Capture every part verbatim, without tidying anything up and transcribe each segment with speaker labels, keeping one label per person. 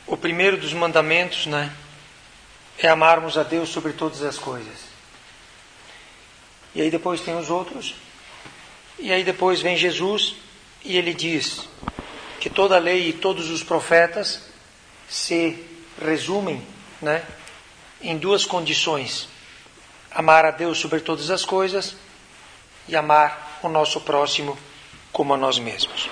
Speaker 1: o primeiro dos mandamentos, né, é amarmos a Deus sobre todas as coisas. E aí depois tem os outros. E aí depois vem Jesus e ele diz que toda a lei e todos os profetas se resumem, né, em duas condições: amar a Deus sobre todas as coisas e amar o nosso próximo como a nós mesmos.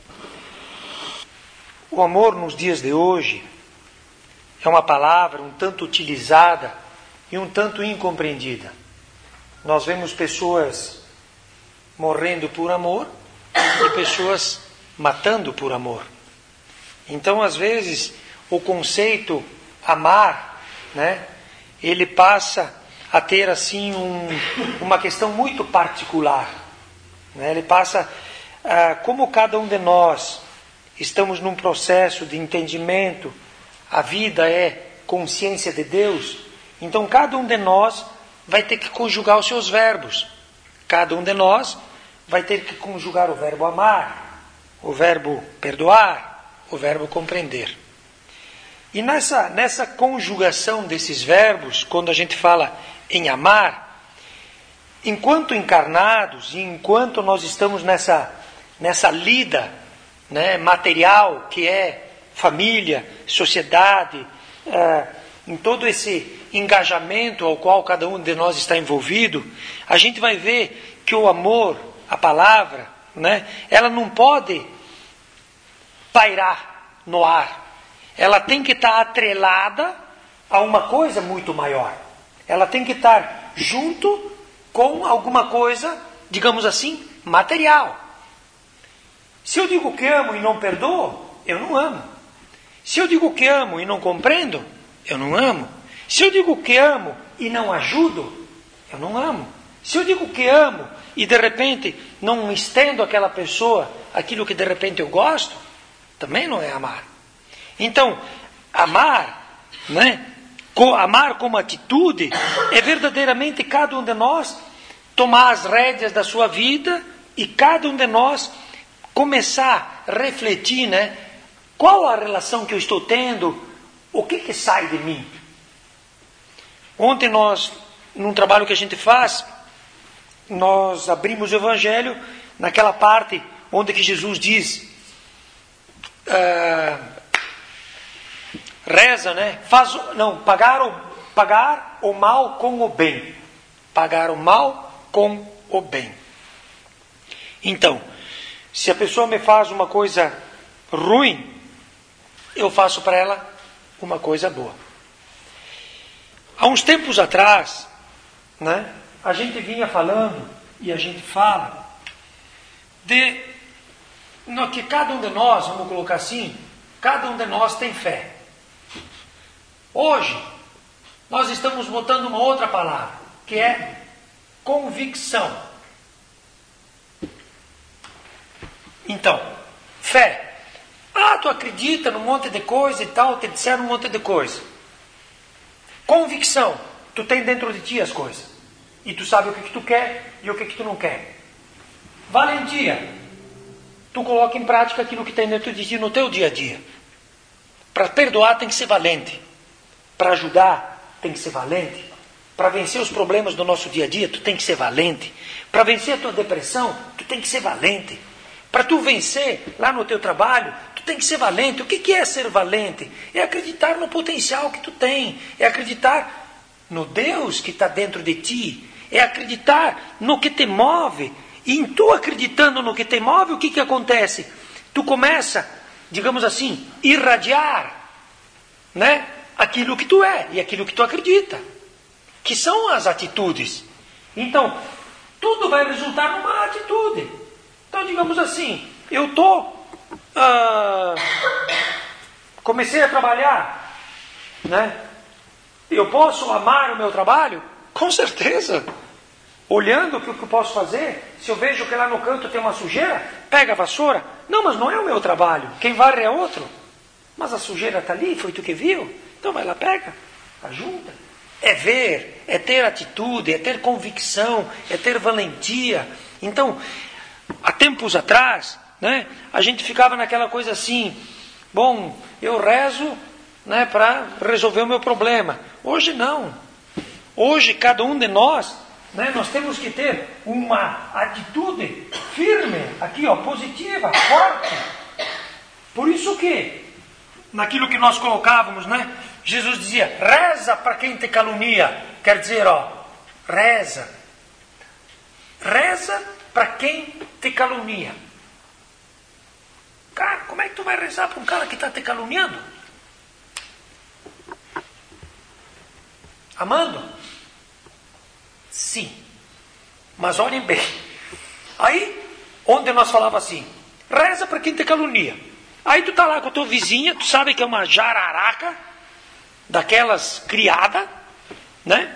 Speaker 1: O amor nos dias de hoje é uma palavra um tanto utilizada e um tanto incompreendida. Nós vemos pessoas morrendo por amor e pessoas matando por amor. Então, às vezes, o conceito amar, né, ele passa a ter assim um, uma questão muito particular. Né? Ele passa, ah, como cada um de nós estamos num processo de entendimento, a vida é consciência de Deus, então cada um de nós vai ter que conjugar os seus verbos. Cada um de nós vai ter que conjugar o verbo amar, o verbo perdoar, o verbo compreender. E nessa, nessa conjugação desses verbos, quando a gente fala em amar, enquanto encarnados e enquanto nós estamos nessa, nessa lida, né, material que é família, sociedade, uh, em todo esse engajamento ao qual cada um de nós está envolvido, a gente vai ver que o amor, a palavra, né, ela não pode pairar no ar. Ela tem que estar atrelada a uma coisa muito maior. Ela tem que estar junto com alguma coisa, digamos assim, material. Se eu digo que amo e não perdoo, eu não amo. Se eu digo que amo e não compreendo, eu não amo. Se eu digo que amo e não ajudo, eu não amo. Se eu digo que amo e de repente não estendo àquela pessoa aquilo que de repente eu gosto, também não é amar. Então, amar, né, amar como atitude, é verdadeiramente cada um de nós tomar as rédeas da sua vida e cada um de nós começar a refletir, né, qual a relação que eu estou tendo, o que que sai de mim. Ontem nós, num trabalho que a gente faz, nós abrimos o Evangelho naquela parte onde que Jesus diz, uh, reza, né, faz, não, pagar o, pagar o mal com o bem. Pagar o mal com o bem. Então, se a pessoa me faz uma coisa ruim, eu faço para ela uma coisa boa. Há uns tempos atrás, né, a gente vinha falando, e a gente fala, de no, que cada um de nós, vamos colocar assim, cada um de nós tem fé. Hoje, nós estamos botando uma outra palavra, que é convicção. Então, fé. Ah, tu acredita num monte de coisa e tal, te disseram um monte de coisa. Convicção. Tu tem dentro de ti as coisas. E tu sabe o que, que tu quer e o que, que tu não quer. Valentia. Tu coloca em prática aquilo que tem dentro de ti no teu dia a dia. Para perdoar tem que ser valente. Para ajudar tem que ser valente. Para vencer os problemas do nosso dia a dia, tu tem que ser valente. Para vencer a tua depressão, tu tem que ser valente. Para tu vencer lá no teu trabalho, tu tem que ser valente. O que, que é ser valente? É acreditar no potencial que tu tem. É acreditar no Deus que está dentro de ti. É acreditar no que te move. E em tu acreditando no que te move, o que, que acontece? Tu começa, digamos assim, irradiar, né, aquilo que tu é e aquilo que tu acredita. Que são as atitudes. Então, tudo vai resultar numa atitude. Então, digamos assim, eu estou... Uh, comecei a trabalhar, né? Eu posso amar o meu trabalho? Com certeza. Olhando o que eu posso fazer, se eu vejo que lá no canto tem uma sujeira, pega a vassoura. Não, mas não é o meu trabalho. Quem varre é outro. Mas a sujeira está ali, foi tu que viu. Então vai lá, pega, ajunta. É ver, é ter atitude, é ter convicção, é ter valentia. Então, há tempos atrás, né, a gente ficava naquela coisa assim, bom, eu rezo né, para resolver o meu problema. Hoje não. Hoje cada um de nós, né, nós temos que ter uma atitude firme, aqui ó, positiva, forte. Por isso que, naquilo que nós colocávamos, né, Jesus dizia, reza para quem te calunia. Quer dizer, ó, reza. Reza para quem te calunia. Cara, como é que tu vai rezar para um cara que está te caluniando? Amando? Sim. Mas olhem bem. Aí, onde nós falava assim, reza para quem te calunia. Aí tu tá lá com a tua vizinha, tu sabe que é uma jararaca, daquelas criada, né?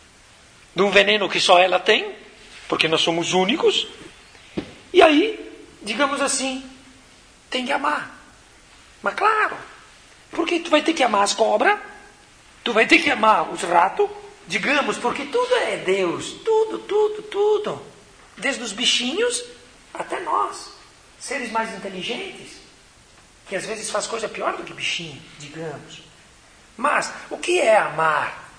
Speaker 1: De um veneno que só ela tem, porque nós somos únicos. E aí, digamos assim, tem que amar. Mas claro, porque tu vai ter que amar as cobras, tu vai ter que amar os ratos, digamos, porque tudo é Deus, tudo, tudo, tudo. Desde os bichinhos até nós, seres mais inteligentes, que às vezes faz coisa pior do que bichinho, digamos. Mas, o que é amar?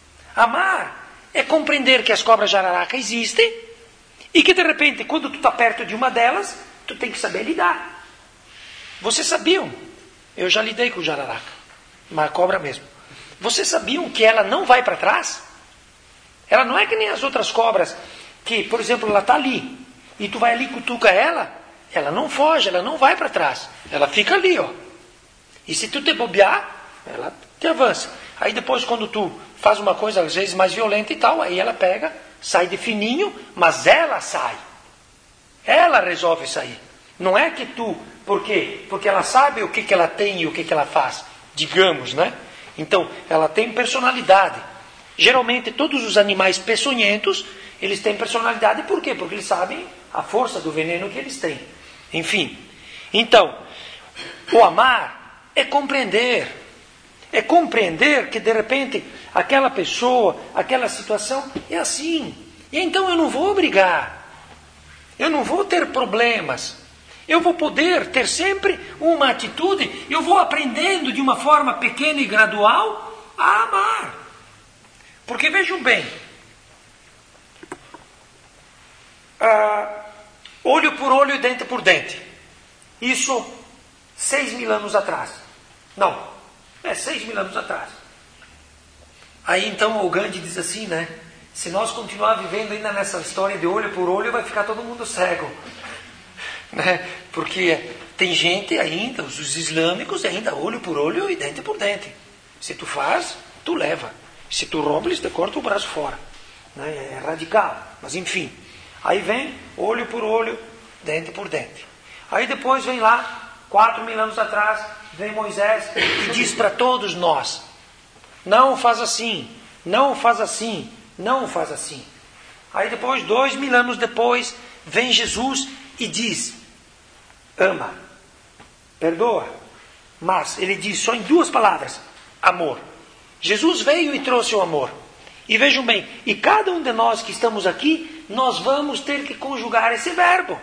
Speaker 1: Amar é compreender que as cobras jararaca existem e que de repente, quando tu está perto de uma delas, tu tem que saber lidar. Vocês sabiam? Eu já lidei com jararaca, uma cobra mesmo. Vocês sabiam que ela não vai para trás? Ela não é que nem as outras cobras, que, por exemplo, ela está ali, e tu vai ali e cutuca ela, ela não foge, ela não vai para trás. Ela fica ali, ó. E se tu te bobear, ela te avança. Aí depois, quando tu faz uma coisa, às vezes, mais violenta e tal, aí ela pega, sai de fininho, mas ela sai. Ela resolve sair. Não é que tu... Por quê? Porque ela sabe o que, que ela tem e o que, que ela faz. Digamos, né? Então, ela tem personalidade. Geralmente, todos os animais peçonhentos, eles têm personalidade. Por quê? Porque eles sabem a força do veneno que eles têm. Enfim. Então, o amar é compreender. É compreender que, de repente, aquela pessoa, aquela situação é assim. E então eu não vou obrigar. Eu não vou ter problemas. Eu vou poder ter sempre uma atitude, eu vou aprendendo de uma forma pequena e gradual a amar. Porque vejam bem, ah, olho por olho e dente por dente. Isso seis mil anos atrás. Não, é seis mil anos atrás. Aí então o Gandhi diz assim, né? Se nós continuar vivendo ainda nessa história de olho por olho, vai ficar todo mundo cego. Né? Porque tem gente ainda, os islâmicos ainda olho por olho e dente por dente. Se tu faz, tu leva. Se tu rouba, eles te cortam o braço fora. Né? É radical, mas enfim. Aí vem olho por olho, dente por dente. Aí depois vem lá, quatro mil anos atrás, vem Moisés e diz para todos nós, não faz assim, não faz assim, não faz assim. Aí depois, dois mil anos depois, vem Jesus e diz, ama, perdoa, mas ele diz só em duas palavras, amor. Jesus veio e trouxe o amor. E vejam bem, e cada um de nós que estamos aqui, nós vamos ter que conjugar esse verbo.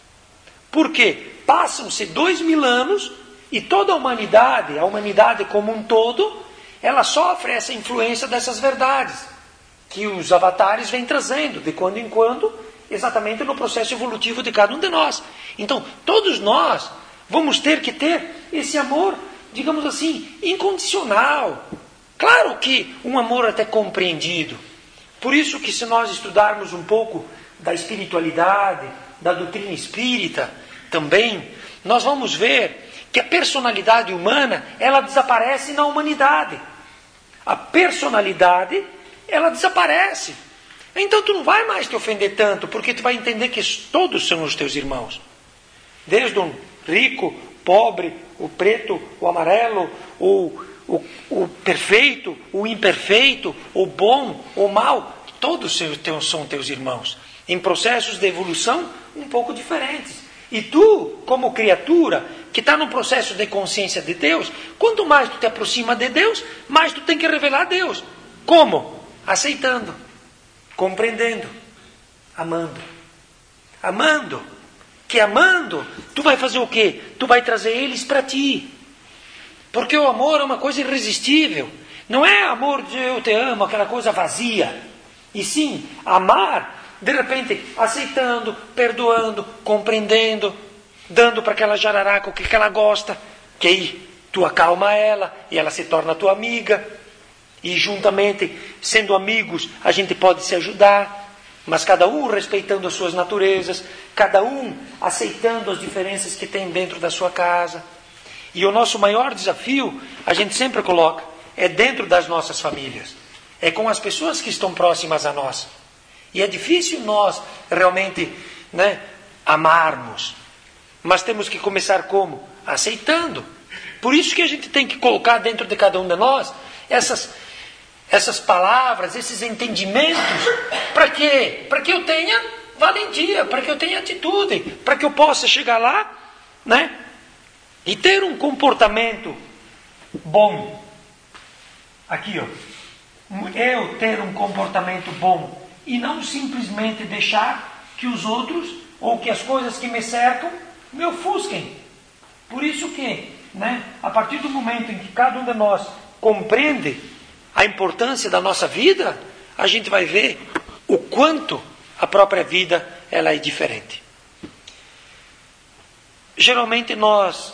Speaker 1: Por quê? Passam-se dois mil anos e toda a humanidade, a humanidade como um todo, ela sofre essa influência dessas verdades que os avatares vêm trazendo de quando em quando, exatamente no processo evolutivo de cada um de nós. Então, todos nós vamos ter que ter esse amor, digamos assim, incondicional. Claro que um amor até compreendido. Por isso que se nós estudarmos um pouco da espiritualidade, da doutrina espírita também, nós vamos ver que a personalidade humana, ela desaparece na humanidade. A personalidade, ela desaparece. Então tu não vai mais te ofender tanto, porque tu vai entender que todos são os teus irmãos. Desde o rico, pobre, o preto, o amarelo, o, o, o perfeito, o imperfeito, o bom, o mal, todos são teus irmãos. Em processos de evolução um pouco diferentes. E tu, como criatura, que está no processo de consciência de Deus, quanto mais tu te aproxima de Deus, mais tu tem que revelar a Deus. Como? Aceitando. Compreendendo, amando. Amando. Que amando, tu vai fazer o quê? Tu vai trazer eles para ti. Porque o amor é uma coisa irresistível. Não é amor de eu te amo, aquela coisa vazia. E sim, amar, de repente, aceitando, perdoando, compreendendo, dando para aquela jararaca o que ela gosta, que aí tu acalma ela e ela se torna tua amiga. E juntamente, sendo amigos, a gente pode se ajudar, mas cada um respeitando as suas naturezas, cada um aceitando as diferenças que tem dentro da sua casa. E o nosso maior desafio, a gente sempre coloca, é dentro das nossas famílias. É com as pessoas que estão próximas a nós. E é difícil nós realmente, né, amarmos. Mas temos que começar como? Aceitando. Por isso que a gente tem que colocar dentro de cada um de nós essas, essas palavras, esses entendimentos. Para quê? Para que eu tenha valentia, para que eu tenha atitude, para que eu possa chegar lá, né, e ter um comportamento bom. Aqui, ó. Eu ter um comportamento bom e não simplesmente deixar que os outros ou que as coisas que me cercam me ofusquem. Por isso que, né, a partir do momento em que cada um de nós compreende a importância da nossa vida, a gente vai ver o quanto a própria vida ela é diferente. Geralmente nós...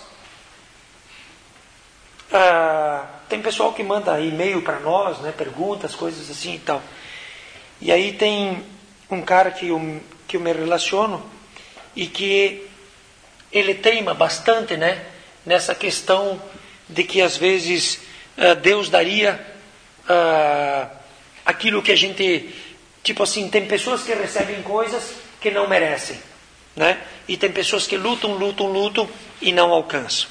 Speaker 1: Ah, tem pessoal que manda e-mail para nós, né, perguntas, coisas assim e tal. E aí tem um cara que eu, que eu me relaciono e que ele teima bastante, né, nessa questão de que às vezes uh, Deus daria uh, aquilo que a gente... Tipo assim, tem pessoas que recebem coisas que não merecem, né? E tem pessoas que lutam, lutam, lutam e não alcançam.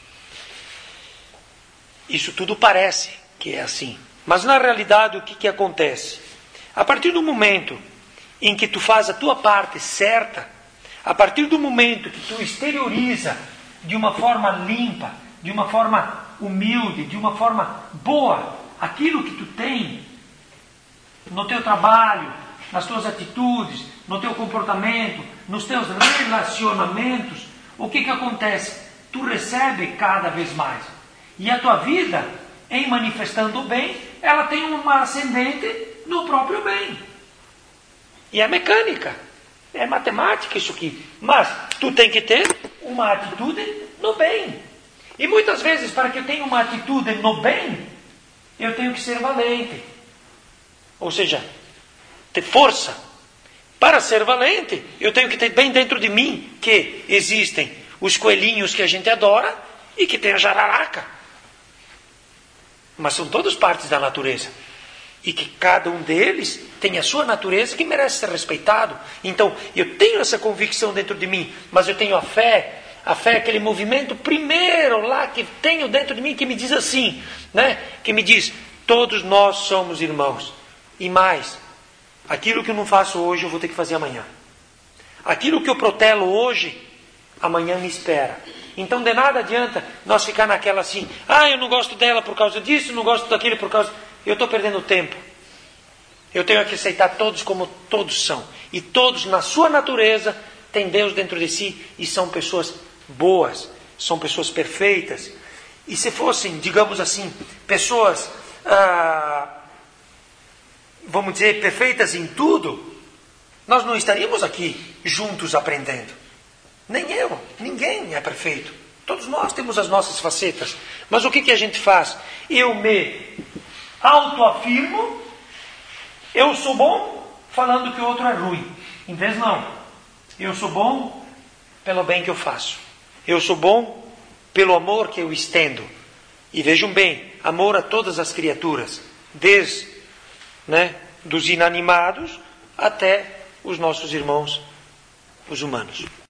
Speaker 1: Isso tudo parece que é assim. Mas na realidade o que, que acontece? A partir do momento em que tu faz a tua parte certa, a partir do momento que tu exterioriza de uma forma limpa, de uma forma humilde, de uma forma boa, aquilo que tu tem no teu trabalho, nas tuas atitudes, no teu comportamento, nos teus relacionamentos, o que, que acontece? Tu recebe cada vez mais. E a tua vida, em manifestando o bem, ela tem uma ascendente no próprio bem. E é mecânica, é matemática isso aqui. Mas tu tem que ter uma atitude no bem. E muitas vezes, para que eu tenha uma atitude no bem, eu tenho que ser valente. Ou seja, ter força. Para ser valente, eu tenho que ter bem dentro de mim que existem os coelhinhos que a gente adora e que tem a jararaca. Mas são todas partes da natureza. E que cada um deles tem a sua natureza que merece ser respeitado. Então, eu tenho essa convicção dentro de mim, mas eu tenho a fé. A fé é aquele movimento primeiro lá que tenho dentro de mim que me diz assim, né? Que me diz, todos nós somos irmãos. E mais, aquilo que eu não faço hoje eu vou ter que fazer amanhã. Aquilo que eu protelo hoje, amanhã me espera. Então de nada adianta nós ficar naquela assim, ah, eu não gosto dela por causa disso, não gosto daquilo por causa... Eu estou perdendo tempo. Eu tenho que aceitar todos como todos são. E todos, na sua natureza, têm Deus dentro de si e são pessoas boas, são pessoas perfeitas. E se fossem, digamos assim, pessoas, ah, vamos dizer, perfeitas em tudo, nós não estaríamos aqui juntos aprendendo. Nem eu, ninguém é perfeito. Todos nós temos as nossas facetas. Mas o que, que a gente faz? Eu me autoafirmo, eu sou bom, falando que o outro é ruim. Em vez não. Eu sou bom pelo bem que eu faço. Eu sou bom pelo amor que eu estendo. E vejam bem, amor a todas as criaturas. Desde, né, dos inanimados até os nossos irmãos, os humanos.